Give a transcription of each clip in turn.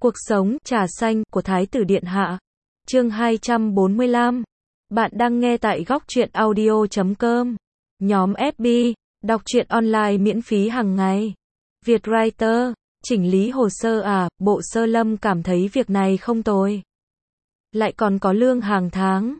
Cuộc sống, trà xanh, của Thái tử Điện Hạ. Chương 245. Bạn đang nghe tại góc truyện audio.com. Nhóm FB, đọc truyện online miễn phí hàng ngày. Vietwriter, chỉnh lý hồ sơ à, Bộ Sơ Lâm cảm thấy việc này không tồi. Lại còn có lương hàng tháng.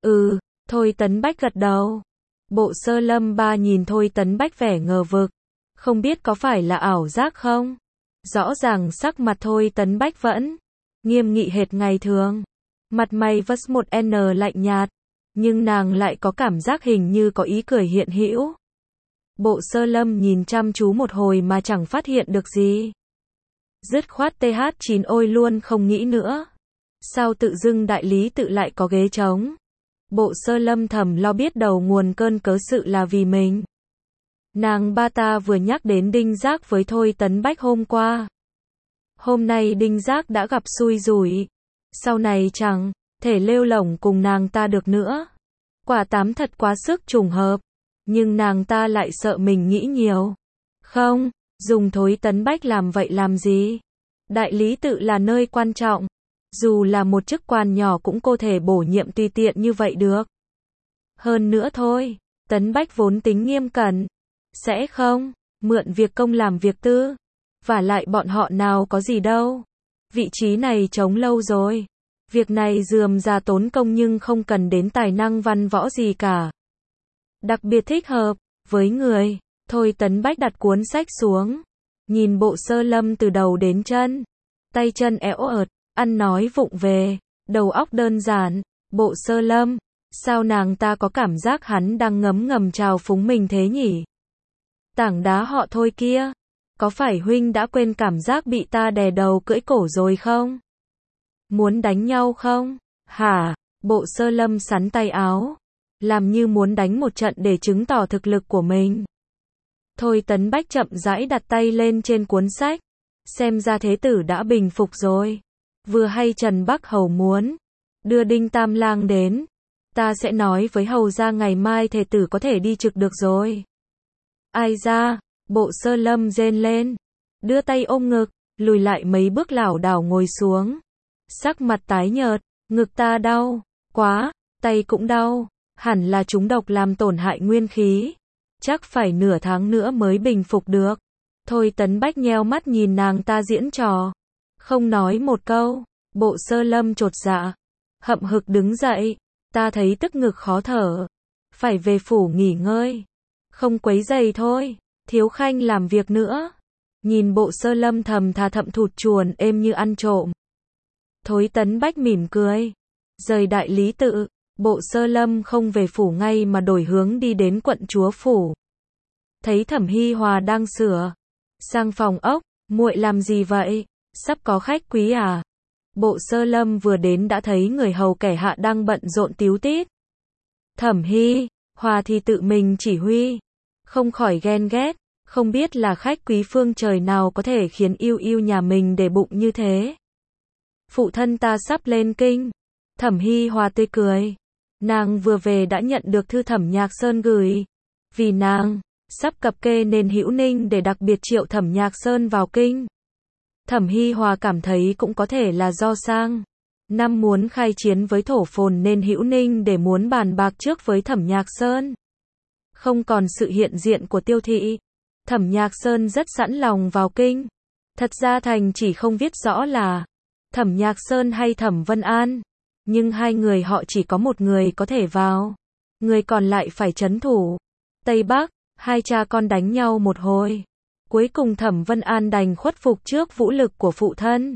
Thôi Tấn Bách gật đầu. Bộ Sơ Lâm ba nhìn Thôi Tấn Bách vẻ ngờ vực. Không biết có phải là ảo giác không? Rõ ràng sắc mặt Thôi Tấn Bách vẫn nghiêm nghị hệt ngày thường. Mặt mày vs một N lạnh nhạt, nhưng nàng lại có cảm giác hình như có ý cười hiện hữu. Bộ Sơ Lâm nhìn chăm chú một hồi mà chẳng phát hiện được gì. Dứt khoát TH9 ôi luôn không nghĩ nữa. Sao tự dưng đại lý tự lại có ghế trống? Bộ Sơ Lâm thầm lo biết đầu nguồn cơn cớ sự là vì mình. Nàng ba ta vừa nhắc đến Đinh Giác với Thôi Tấn Bách hôm qua. Hôm nay Đinh Giác đã gặp xui rủi. Sau này chẳng thể lêu lổng cùng nàng ta được nữa. Quả tám thật quá sức trùng hợp. Nhưng nàng ta lại sợ mình nghĩ nhiều. Không, dùng Thôi Tấn Bách làm vậy làm gì? Đại lý tự là nơi quan trọng. Dù là một chức quan nhỏ cũng có thể bổ nhiệm tùy tiện như vậy được. Hơn nữa thôi, Tấn Bách vốn tính nghiêm cẩn. Sẽ không mượn việc công làm việc tư. Vả lại bọn họ nào có gì đâu. Vị trí này trống lâu rồi. Việc này rườm rà tốn công nhưng không cần đến tài năng văn võ gì cả. Đặc biệt thích hợp với người. Thôi Tấn Bách đặt cuốn sách xuống. Nhìn Bộ Sơ Lâm từ đầu đến chân. Tay chân éo ợt, ăn nói vụng về, đầu óc đơn giản. Bộ Sơ Lâm, sao nàng ta có cảm giác hắn đang ngấm ngầm trào phúng mình thế nhỉ? Tảng đá họ Thôi kia, có phải huynh đã quên cảm giác bị ta đè đầu cưỡi cổ rồi không? Muốn đánh nhau không? Hả? Bộ Sơ Lâm sắn tay áo, làm như muốn đánh một trận để chứng tỏ thực lực của mình. Thôi Tấn Bách chậm rãi đặt tay lên trên cuốn sách, xem ra thế tử đã bình phục rồi. Vừa hay Trần Bắc Hầu muốn đưa Đinh Tam Lang đến, ta sẽ nói với hầu gia ngày mai thế tử có thể đi trực được rồi. Ai ra? Bộ Sơ Lâm rên lên, đưa tay ôm ngực, lùi lại mấy bước lảo đảo ngồi xuống. Sắc mặt tái nhợt, ngực ta đau quá, tay cũng đau, hẳn là trúng độc làm tổn hại nguyên khí. Chắc phải nửa tháng nữa mới bình phục được. Thôi Tấn Bách nheo mắt nhìn nàng ta diễn trò, không nói một câu. Bộ Sơ Lâm chột dạ, hậm hực đứng dậy. Ta thấy tức ngực khó thở, phải về phủ nghỉ ngơi. Không quấy rầy thôi, Thiếu Khanh làm việc nữa. Nhìn Bộ Sơ Lâm thầm thà thậm thụt chuồn êm như ăn trộm. Thôi Tấn Bách mỉm cười, rời đại lý tự. Bộ Sơ Lâm không về phủ ngay mà đổi hướng đi đến quận chúa phủ. Thấy Thẩm Hi Hòa đang sửa sang phòng ốc. Muội làm gì vậy? Sắp có khách quý à? Bộ Sơ Lâm vừa đến đã thấy người hầu kẻ hạ đang bận rộn tíu tít. Thẩm Hi Hòa thì tự mình chỉ huy, không khỏi ghen ghét, không biết là khách quý phương trời nào có thể khiến yêu yêu nhà mình để bụng như thế. Phụ thân ta sắp lên kinh. Thẩm Hi Hòa tươi cười. Nàng vừa về đã nhận được thư Thẩm Nhạc Sơn gửi. Vì nàng sắp cập kê nên Hữu Ninh để đặc biệt triệu Thẩm Nhạc Sơn vào kinh. Thẩm Hi Hòa cảm thấy cũng có thể là do sang năm muốn khai chiến với Thổ Phồn nên Hữu Ninh để muốn bàn bạc trước với Thẩm Nhạc Sơn. Không còn sự hiện diện của Tiêu Thị, Thẩm Nhạc Sơn rất sẵn lòng vào kinh. Thật ra Thành chỉ không viết rõ là Thẩm Nhạc Sơn hay Thẩm Vân An, nhưng hai người họ chỉ có một người có thể vào, người còn lại phải trấn thủ. Tây Bắc, hai cha con đánh nhau một hồi. Cuối cùng Thẩm Vân An đành khuất phục trước vũ lực của phụ thân.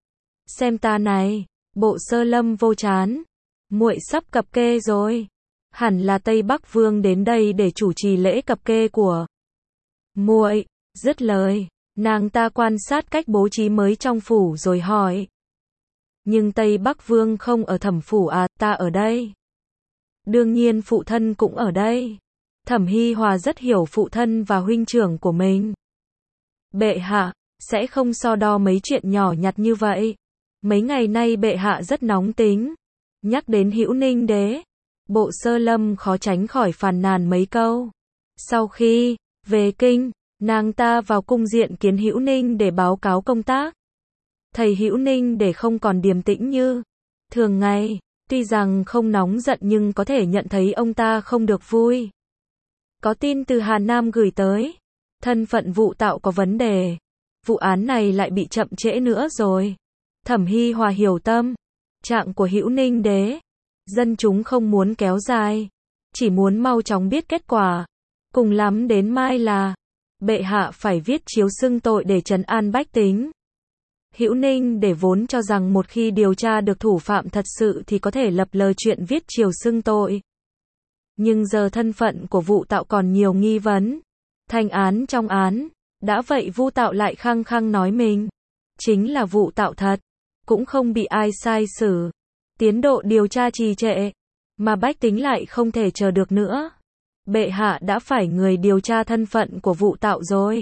Xem ta này, Bộ Sơ Lâm vô chán. Muội sắp cập kê rồi. Hẳn là Tây Bắc Vương đến đây để chủ trì lễ cập kê của muội. Dứt lời, nàng ta quan sát cách bố trí mới trong phủ rồi hỏi. Nhưng Tây Bắc Vương không ở Thẩm phủ à? Ta ở đây. Đương nhiên phụ thân cũng ở đây. Thẩm Hi Hòa rất hiểu phụ thân và huynh trưởng của mình. Bệ hạ sẽ không so đo mấy chuyện nhỏ nhặt như vậy. Mấy ngày nay bệ hạ rất nóng tính. Nhắc đến Hữu Ninh đế, Bộ Sơ Lâm khó tránh khỏi phàn nàn mấy câu. Sau khi về kinh, nàng ta vào cung diện kiến Hữu Ninh để báo cáo công tác. thầy Hữu Ninh để không còn điềm tĩnh như thường ngày, tuy rằng không nóng giận nhưng có thể nhận thấy ông ta không được vui. Có tin từ Hà Nam gửi tới, thân phận Vụ Tạo có vấn đề, vụ án này lại bị chậm trễ nữa rồi. Thẩm Hi Hòa hiểu tâm trạng của Hữu Ninh Đế, dân chúng không muốn kéo dài, chỉ muốn mau chóng biết kết quả, cùng lắm đến mai là bệ hạ phải viết chiếu xưng tội để trấn an bách tính. Hữu Ninh để vốn cho rằng một khi điều tra được thủ phạm thật sự thì có thể lập lờ chuyện viết chiếu xưng tội. Nhưng giờ thân phận của Vụ Tạo còn nhiều nghi vấn, thành án trong án, đã vậy Vu Tạo lại khăng khăng nói mình chính là Vụ Tạo thật, cũng không bị ai sai xử. Tiến độ điều tra trì trệ, mà bách tính lại không thể chờ được nữa. Bệ hạ đã phải người điều tra thân phận của Vụ Tạo rồi.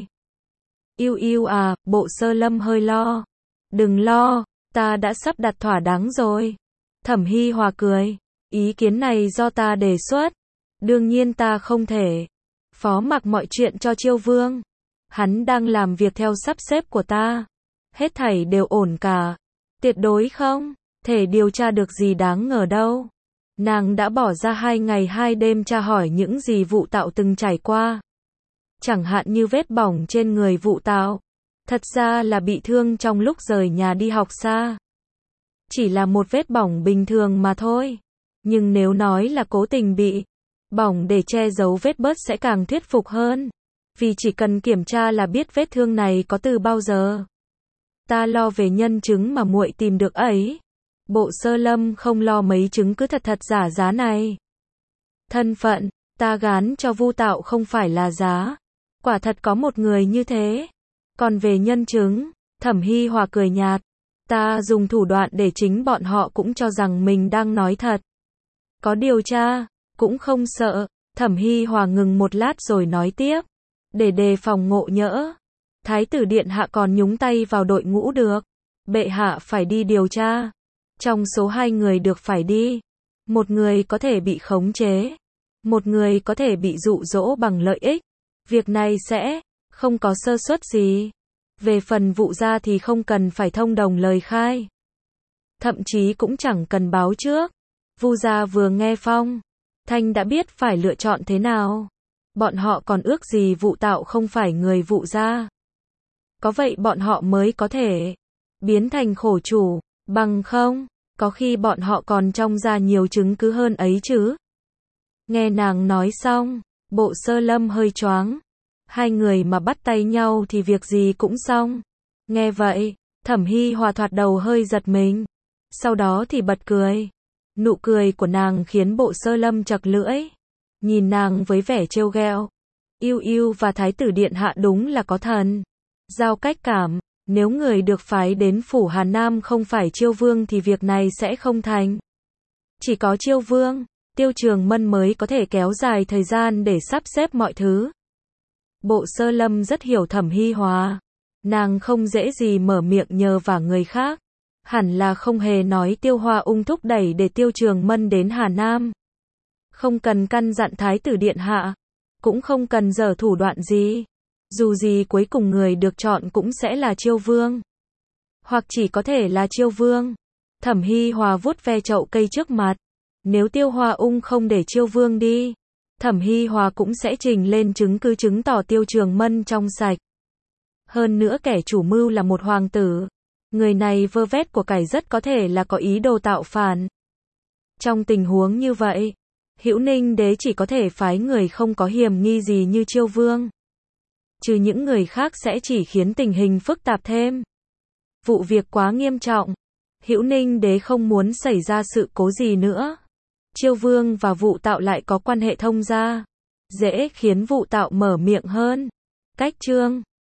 Yêu à, Bộ Sơ Lâm hơi lo. Đừng lo, ta đã sắp đặt thỏa đáng rồi. Thẩm Hi Hòa cười, ý kiến này do ta đề xuất. Đương nhiên ta không thể phó mặc mọi chuyện cho Chiêu Vương. Hắn đang làm việc theo sắp xếp của ta. Hết thảy đều ổn cả. Tuyệt đối không thể điều tra được gì đáng ngờ đâu. Nàng đã bỏ ra 2 ngày 2 đêm tra hỏi những gì Vụ Tạo từng trải qua. Chẳng hạn như vết bỏng trên người Vụ Tạo, thật ra là bị thương trong lúc rời nhà đi học xa. Chỉ là một vết bỏng bình thường mà thôi. Nhưng nếu nói là cố tình bị bỏng để che giấu vết bớt sẽ càng thuyết phục hơn. Vì chỉ cần kiểm tra là biết vết thương này có từ bao giờ. Ta lo về nhân chứng mà muội tìm được ấy. Bộ Sơ Lâm không lo mấy chứng cứ thật giả giá này. Thân phận, ta gán cho Vu Tạo không phải là giá. Quả thật có một người như thế. Còn về nhân chứng, Thẩm Hi Hòa cười nhạt. Ta dùng thủ đoạn để chính bọn họ cũng cho rằng mình đang nói thật. Có điều tra, cũng không sợ. Thẩm Hi Hòa ngừng một lát rồi nói tiếp. Để đề phòng ngộ nhỡ, Thái tử Điện Hạ còn nhúng tay vào đội ngũ được. Bệ hạ phải đi điều tra. Trong số 2 người được phải đi, một người có thể bị khống chế, một người có thể bị dụ dỗ bằng lợi ích. Việc này sẽ không có sơ suất gì. Về phần Vụ gia thì không cần phải thông đồng lời khai. Thậm chí cũng chẳng cần báo trước. Vu gia vừa nghe phong thanh đã biết phải lựa chọn thế nào. Bọn họ còn ước gì Vụ Tạo không phải người Vụ gia. Có vậy bọn họ mới có thể biến thành khổ chủ. Bằng không, có khi bọn họ còn trong ra nhiều chứng cứ hơn ấy chứ. Nghe nàng nói xong, Bộ Sơ Lâm hơi choáng. 2 người mà bắt tay nhau thì việc gì cũng xong. Nghe vậy, Thẩm Hi Hòa thoạt đầu hơi giật mình. Sau đó thì bật cười. Nụ cười của nàng khiến Bộ Sơ Lâm chật lưỡi. Nhìn nàng với vẻ trêu ghẹo. Yêu và Thái tử Điện Hạ đúng là có thần giao cách cảm. Nếu người được phái đến phủ Hà Nam không phải Chiêu Vương thì việc này sẽ không thành. Chỉ có Chiêu Vương, Tiêu Trường Mân mới có thể kéo dài thời gian để sắp xếp mọi thứ. Bộ Sơ Lâm rất hiểu Thẩm Hi Hòa. Nàng không dễ gì mở miệng nhờ vả người khác. Hẳn là không hề nói Tiêu Hoa Ung thúc đẩy để Tiêu Trường Mân đến Hà Nam. Không cần căn dặn Thái tử Điện Hạ. Cũng không cần giở thủ đoạn gì. Dù gì cuối cùng người được chọn cũng sẽ là Chiêu Vương. Hoặc chỉ có thể là Chiêu Vương. Thẩm Hi Hòa vuốt ve chậu cây trước mặt. Nếu Tiêu Hoa Ung không để Chiêu Vương đi, Thẩm Hi Hòa cũng sẽ trình lên chứng cứ chứng tỏ Tiêu Trường Mân trong sạch. Hơn nữa kẻ chủ mưu là một hoàng tử. Người này vơ vét của cải rất có thể là có ý đồ tạo phản. Trong tình huống như vậy, Hữu Ninh Đế chỉ có thể phái người không có hiểm nghi gì như Chiêu Vương. Trừ những người khác sẽ chỉ khiến tình hình phức tạp thêm. Vụ việc quá nghiêm trọng. Hữu Ninh Đế không muốn xảy ra sự cố gì nữa. Chiêu Vương và Vụ Tạo lại có quan hệ thông gia. Dễ khiến Vụ Tạo mở miệng hơn. Cách chương